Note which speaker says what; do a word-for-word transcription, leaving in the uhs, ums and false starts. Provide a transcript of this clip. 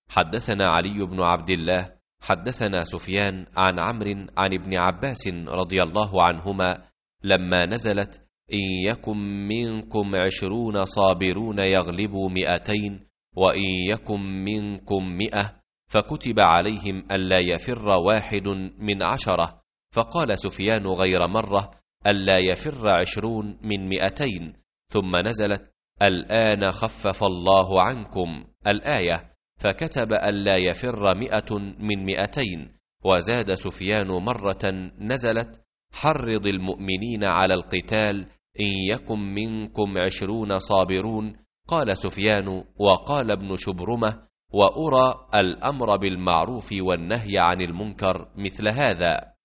Speaker 1: حدثنا علي بن عبد الله حدثنا سفيان عن عمرو عن ابن عباس رضي الله عنهما لما نزلت إن يكن منكم عشرون صابرون يغلبوا مئتين وإن يكن منكم مئة فكتب عليهم ألا يفر واحد من عشرة، فقال سفيان غير مرة ألا يفر عشرون من مئتين، ثم نزلت الآن خفف الله عنكم الآية، فكتب ألا يفر مئة من مئتين. وزاد سفيان مرة نزلت حرض المؤمنين على القتال إن يكن منكم عشرون صابرون. قال سفيان وقال ابن شبرمة وأرى الأمر بالمعروف والنهي عن المنكر مثل هذا.